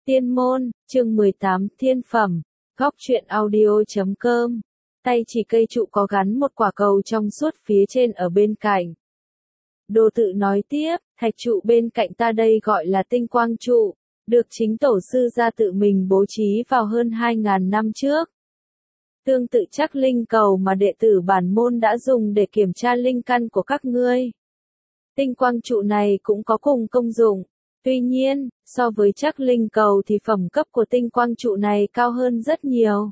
Tiên môn, chương 18, thiên phẩm, góc truyện audio.com. Tay chỉ cây trụ có gắn một quả cầu trong suốt phía trên ở bên cạnh. Đồ Tự nói tiếp, thạch trụ bên cạnh ta đây gọi là tinh quang trụ, được chính tổ sư gia tự mình bố trí vào hơn 2.000 năm trước. Tương tự chắc linh cầu mà đệ tử bản môn đã dùng để kiểm tra linh căn của các ngươi. Tinh quang trụ này cũng có cùng công dụng. Tuy nhiên, so với chắc linh cầu thì phẩm cấp của tinh quang trụ này cao hơn rất nhiều.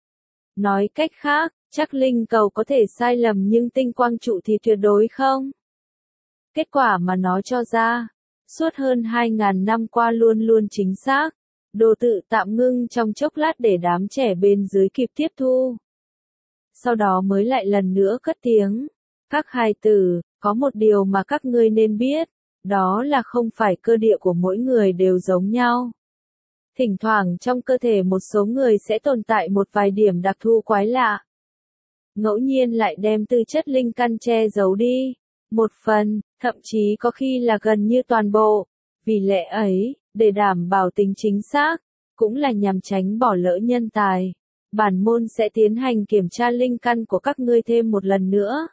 Nói cách khác, chắc linh cầu có thể sai lầm nhưng tinh quang trụ thì tuyệt đối không. Kết quả mà nó cho ra, suốt hơn 2.000 năm qua luôn luôn chính xác. Đồ Tự tạm ngưng trong chốc lát để đám trẻ bên dưới kịp tiếp thu. Sau đó mới lại lần nữa cất tiếng. Các hài tử, có một điều mà các ngươi nên biết. Đó là không phải cơ địa của mỗi người đều giống nhau. Thỉnh thoảng trong cơ thể một số người sẽ tồn tại một vài điểm đặc thù quái lạ. Ngẫu nhiên lại đem tư chất linh căn che giấu đi. Một phần, thậm chí có khi là gần như toàn bộ. Vì lẽ ấy, để đảm bảo tính chính xác, cũng là nhằm tránh bỏ lỡ nhân tài. Bản môn sẽ tiến hành kiểm tra linh căn của các ngươi thêm một lần nữa.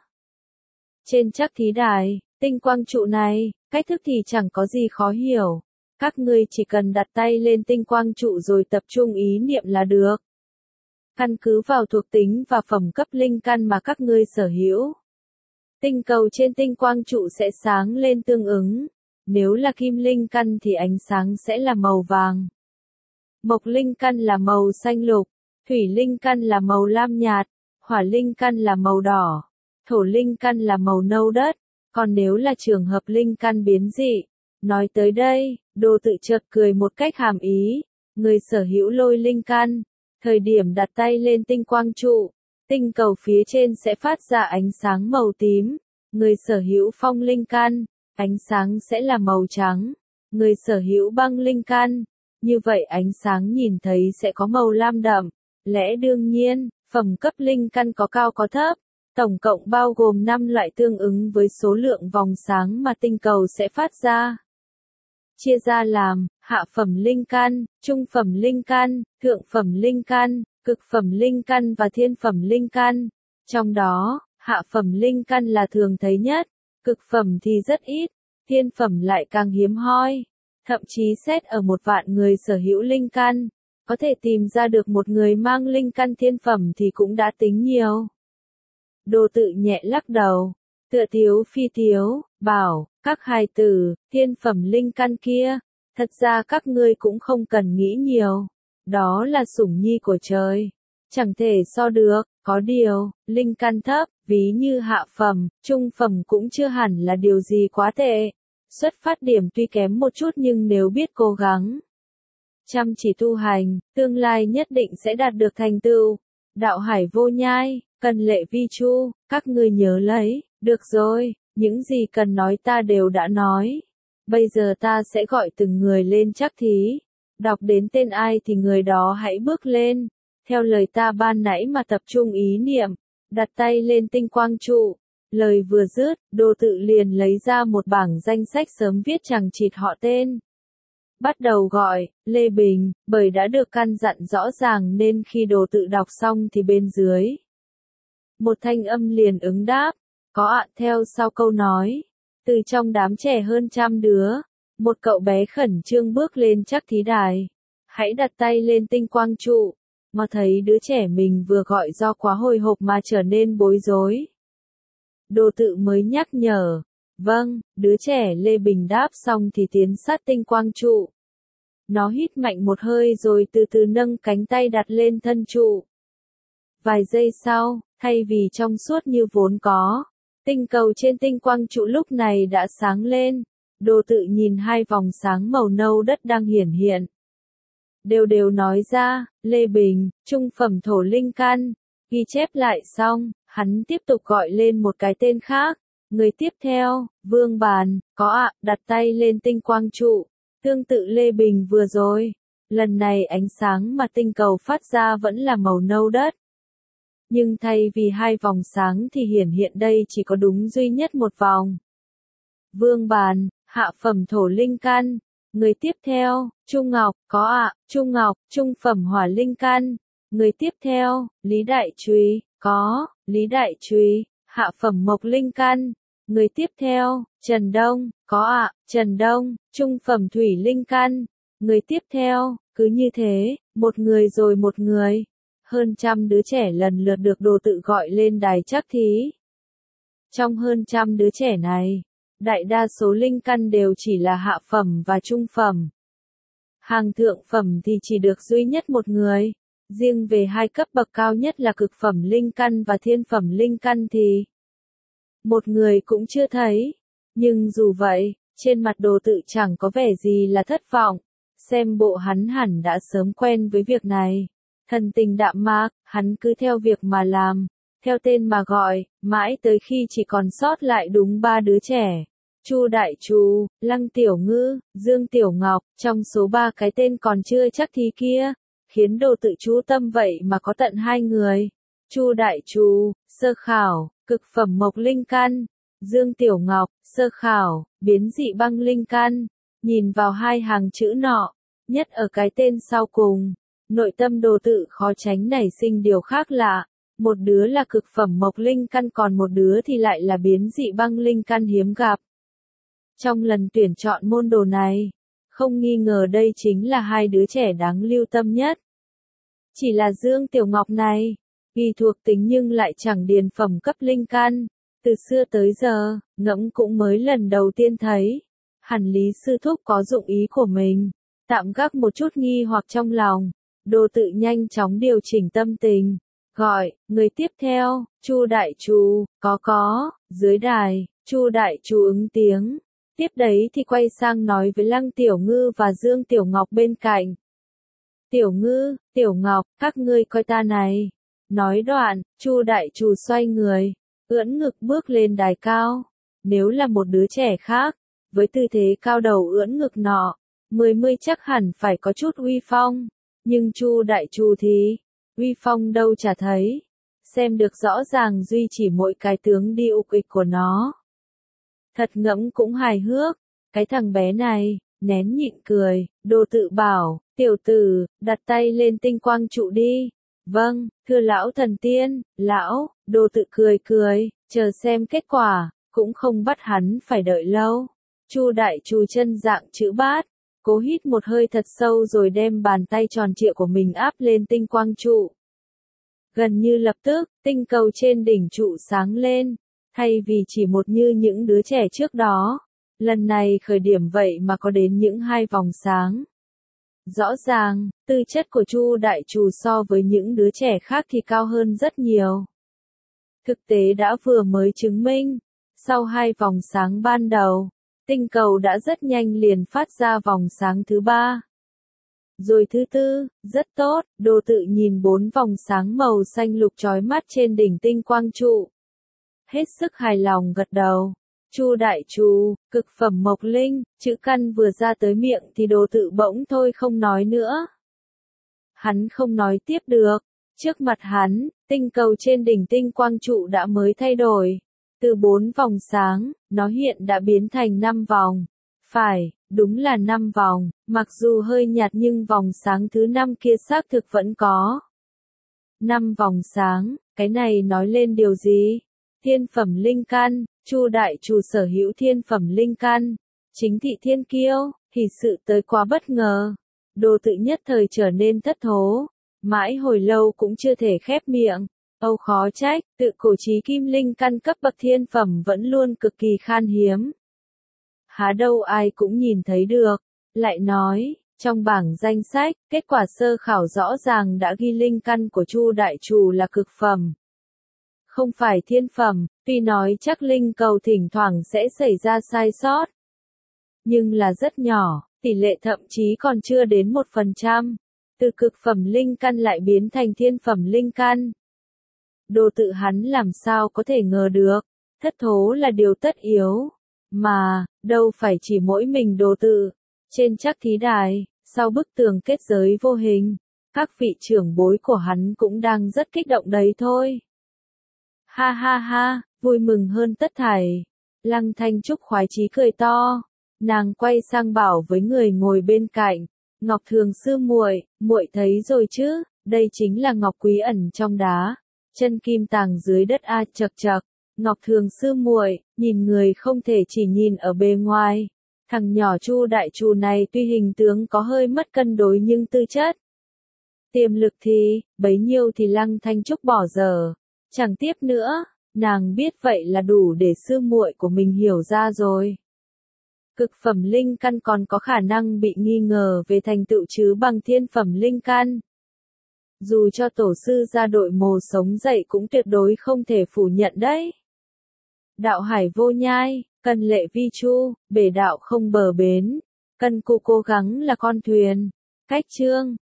Trên chắc thí đài, tinh quang trụ này, cách thức thì chẳng có gì khó hiểu. Các ngươi chỉ cần đặt tay lên tinh quang trụ rồi tập trung ý niệm là được. Căn cứ vào thuộc tính và phẩm cấp linh căn mà các ngươi sở hữu. Tinh cầu trên tinh quang trụ sẽ sáng lên tương ứng. Nếu là kim linh căn thì ánh sáng sẽ là màu vàng. Mộc linh căn là màu xanh lục. Thủy linh căn là màu lam nhạt. Hỏa linh căn là màu đỏ. Thổ linh căn là màu nâu đất. Còn nếu là trường hợp linh căn biến dị, nói tới đây, Đồ Tự chợt cười một cách hàm ý, người sở hữu lôi linh căn, thời điểm đặt tay lên tinh quang trụ, tinh cầu phía trên sẽ phát ra ánh sáng màu tím, người sở hữu phong linh căn, ánh sáng sẽ là màu trắng, người sở hữu băng linh căn, như vậy ánh sáng nhìn thấy sẽ có màu lam đậm, lẽ đương nhiên, phẩm cấp linh căn có cao có thấp. Tổng cộng bao gồm 5 loại tương ứng với số lượng vòng sáng mà tinh cầu sẽ phát ra. Chia ra làm, hạ phẩm linh căn, trung phẩm linh căn, thượng phẩm linh căn, cực phẩm linh căn và thiên phẩm linh căn. Trong đó, hạ phẩm linh căn là thường thấy nhất, cực phẩm thì rất ít, thiên phẩm lại càng hiếm hoi. Thậm chí xét ở 1.000.000 người sở hữu linh căn, có thể tìm ra được một người mang linh căn thiên phẩm thì cũng đã tính nhiều. Đồ Tự nhẹ lắc đầu, tựa tiếu phi tiếu, bảo, các hài tử, thiên phẩm linh căn kia, thật ra các ngươi cũng không cần nghĩ nhiều, đó là sủng nhi của trời, chẳng thể so được, có điều, linh căn thấp, ví như hạ phẩm, trung phẩm cũng chưa hẳn là điều gì quá tệ, xuất phát điểm tuy kém một chút nhưng nếu biết cố gắng, chăm chỉ tu hành, tương lai nhất định sẽ đạt được thành tựu, đạo hải vô nhai. Cần lệ vi chu, các ngươi nhớ lấy, được rồi, những gì cần nói ta đều đã nói. Bây giờ ta sẽ gọi từng người lên chắc thí. Đọc đến tên ai thì người đó hãy bước lên. Theo lời ta ban nãy mà tập trung ý niệm, đặt tay lên tinh quang trụ. Lời vừa dứt, Đồ Tự liền lấy ra một bảng danh sách sớm viết chằng chịt họ tên. Bắt đầu gọi, Lê Bình, bởi đã được căn dặn rõ ràng nên khi Đồ Tự đọc xong thì bên dưới. Một thanh âm liền ứng đáp, có ạ theo sau câu nói. Từ trong đám trẻ hơn 100 đứa, một cậu bé khẩn trương bước lên chắc thí đài. Hãy đặt tay lên tinh quang trụ. Mà thấy đứa trẻ mình vừa gọi do quá hồi hộp mà trở nên bối rối. Đồ Tự mới nhắc nhở. Vâng, đứa trẻ Lê Bình đáp xong thì tiến sát tinh quang trụ. Nó hít mạnh một hơi rồi từ từ nâng cánh tay đặt lên thân trụ. Vài giây sau, thay vì trong suốt như vốn có, tinh cầu trên tinh quang trụ lúc này đã sáng lên. Đồ Tự nhìn 2 vòng sáng màu nâu đất đang hiển hiện. Đều nói ra, Lê Bình, trung phẩm thổ linh căn, ghi chép lại xong, hắn tiếp tục gọi lên một cái tên khác. Người tiếp theo, Vương Bàn, có ạ, đặt tay lên tinh quang trụ, tương tự Lê Bình vừa rồi. Lần này ánh sáng mà tinh cầu phát ra vẫn là màu nâu đất. Nhưng thay vì 2 vòng sáng thì hiển hiện đây chỉ có đúng duy nhất một vòng. Vương Bàn, hạ phẩm thổ linh căn, Người tiếp theo, Trung Ngọc, có ạ, Trung Ngọc, trung phẩm hỏa linh căn. Người tiếp theo, Lý Đại Trùy, có, Lý Đại Trùy, hạ phẩm mộc linh căn. Người tiếp theo, Trần Đông, có ạ, Trần Đông, trung phẩm thủy linh căn. Người tiếp theo, cứ như thế, một người rồi một người. Hơn trăm đứa trẻ lần lượt được Đồ Tự gọi lên đài trắc thí. Trong hơn trăm đứa trẻ này, đại đa số linh căn đều chỉ là hạ phẩm và trung phẩm. Hàng thượng phẩm thì chỉ được duy nhất một người. Riêng về hai cấp bậc cao nhất là cực phẩm linh căn và thiên phẩm linh căn thì một người cũng chưa thấy. Nhưng dù vậy, trên mặt Đồ Tự chẳng có vẻ gì là thất vọng. Xem bộ hắn hẳn đã sớm quen với việc này. Thần tình đạm mạc, hắn cứ theo việc mà làm, theo tên mà gọi, mãi tới khi chỉ còn sót lại đúng 3 đứa trẻ. Chu Đại Trù, Lăng Tiểu Ngư, Dương Tiểu Ngọc, trong số 3 cái tên còn chưa chắc thì kia, khiến Đồ Tự chú tâm vậy mà có tận 2 người. Chu Đại Trù, sơ khảo, cực phẩm mộc linh căn. Dương Tiểu Ngọc, sơ khảo, biến dị băng linh căn. Nhìn vào hai hàng chữ nọ, nhất ở cái tên sau cùng, nội tâm Đồ Tự khó tránh nảy sinh điều khác lạ. Một đứa là cực phẩm mộc linh căn còn một đứa thì lại là biến dị băng linh căn hiếm gặp. Trong lần tuyển chọn môn đồ này, không nghi ngờ đây chính là hai đứa trẻ đáng lưu tâm nhất. Chỉ là Dương Tiểu Ngọc này, vì thuộc tính nhưng lại chẳng điền phẩm cấp linh căn, từ xưa tới giờ, ngẫm cũng mới lần đầu tiên thấy. Hẳn Lý sư thúc có dụng ý của mình, tạm gác một chút nghi hoặc trong lòng, Đồ Tự nhanh chóng điều chỉnh tâm tình, gọi, người tiếp theo, Chu Đại Trù, có, dưới đài, Chu Đại Trù ứng tiếng. Tiếp đấy thì quay sang nói với Lăng Tiểu Ngư và Dương Tiểu Ngọc bên cạnh. Tiểu Ngư, Tiểu Ngọc, các ngươi coi ta này. Nói đoạn, Chu Đại Trù xoay người, ưỡn ngực bước lên đài cao. Nếu là một đứa trẻ khác, với tư thế cao đầu ưỡn ngực nọ, mươi chắc hẳn phải có chút uy phong. Nhưng Chu Đại Trù thì, uy phong đâu chả thấy. Xem được rõ ràng duy chỉ mỗi cái tướng đi ục ịch của nó. Thật ngẫm cũng hài hước, cái thằng bé này, nén nhịn cười, Đồ Tự bảo, tiểu tử, đặt tay lên tinh quang trụ đi. Vâng, thưa lão thần tiên, lão, Đồ Tự cười, chờ xem kết quả, cũng không bắt hắn phải đợi lâu. Chu Đại Trù chân dạng chữ bát, cố hít một hơi thật sâu rồi đem bàn tay tròn trịa của mình áp lên tinh quang trụ. Gần như lập tức, tinh cầu trên đỉnh trụ sáng lên. Thay vì chỉ một như những đứa trẻ trước đó, lần này khởi điểm vậy mà có đến những 2 vòng sáng. Rõ ràng, tư chất của Chu Đại Trù so với những đứa trẻ khác thì cao hơn rất nhiều. Thực tế đã vừa mới chứng minh, sau 2 vòng sáng ban đầu, tinh cầu đã rất nhanh liền phát ra vòng sáng thứ 3. Rồi thứ 4, rất tốt, Đồ Tự nhìn 4 vòng sáng màu xanh lục chói mắt trên đỉnh tinh quang trụ. Hết sức hài lòng gật đầu. Chu Đại Trù, cực phẩm mộc linh, chữ căn vừa ra tới miệng thì Đồ Tự bỗng thôi không nói nữa. Hắn không nói tiếp được. Trước mặt hắn, tinh cầu trên đỉnh tinh quang trụ đã mới thay đổi. Từ 4 vòng sáng, nó hiện đã biến thành 5 vòng. Phải, đúng là 5 vòng, mặc dù hơi nhạt nhưng vòng sáng thứ 5 kia xác thực vẫn có. 5 vòng sáng, cái này nói lên điều gì? Thiên phẩm linh căn, Chu Đại Trù sở hữu thiên phẩm linh căn, chính thị thiên kiêu, thì sự tới quá bất ngờ. Đồ Tự nhất thời trở nên thất thố, mãi hồi lâu cũng chưa thể khép miệng. Âu khó trách, tự cổ chí kim linh căn cấp bậc thiên phẩm vẫn luôn cực kỳ khan hiếm. Há đâu ai cũng nhìn thấy được. Lại nói, trong bảng danh sách, kết quả sơ khảo rõ ràng đã ghi linh căn của Chu Đại Trù là cực phẩm. Không phải thiên phẩm, tuy nói chắc linh cầu thỉnh thoảng sẽ xảy ra sai sót. Nhưng là rất nhỏ, tỷ lệ thậm chí còn chưa đến 1%. Từ cực phẩm linh căn lại biến thành thiên phẩm linh căn. Đồ Tự hắn làm sao có thể ngờ được, thất thố là điều tất yếu. Mà, đâu phải chỉ mỗi mình Đồ Tự. Trên trắc thí đài, sau bức tường kết giới vô hình, các vị trưởng bối của hắn cũng đang rất kích động đấy thôi. Ha ha ha, vui mừng hơn tất thảy. Lăng Thanh Trúc khoái chí cười to. Nàng quay sang bảo với người ngồi bên cạnh, Ngọc Thường sư muội, muội thấy rồi chứ, đây chính là ngọc quý ẩn trong đá, chân kim tàng dưới đất a chậc chậc. Ngọc Thường sư muội, nhìn người không thể chỉ nhìn ở bề ngoài. Thằng nhỏ Chu Đại Trù này tuy hình tướng có hơi mất cân đối nhưng tư chất, tiềm lực thì, bấy nhiêu thì Lăng Thanh Trúc bỏ dở. Chẳng tiếp nữa, nàng biết vậy là đủ để sư muội của mình hiểu ra rồi. Cực phẩm linh căn còn có khả năng bị nghi ngờ về thành tựu chứ bằng thiên phẩm linh căn. Dù cho tổ sư ra đội mồ sống dậy cũng tuyệt đối không thể phủ nhận đấy. Đạo hải vô nhai, cần lệ vi chu, bể đạo không bờ bến, cần cụ cố gắng là con thuyền. Cách chương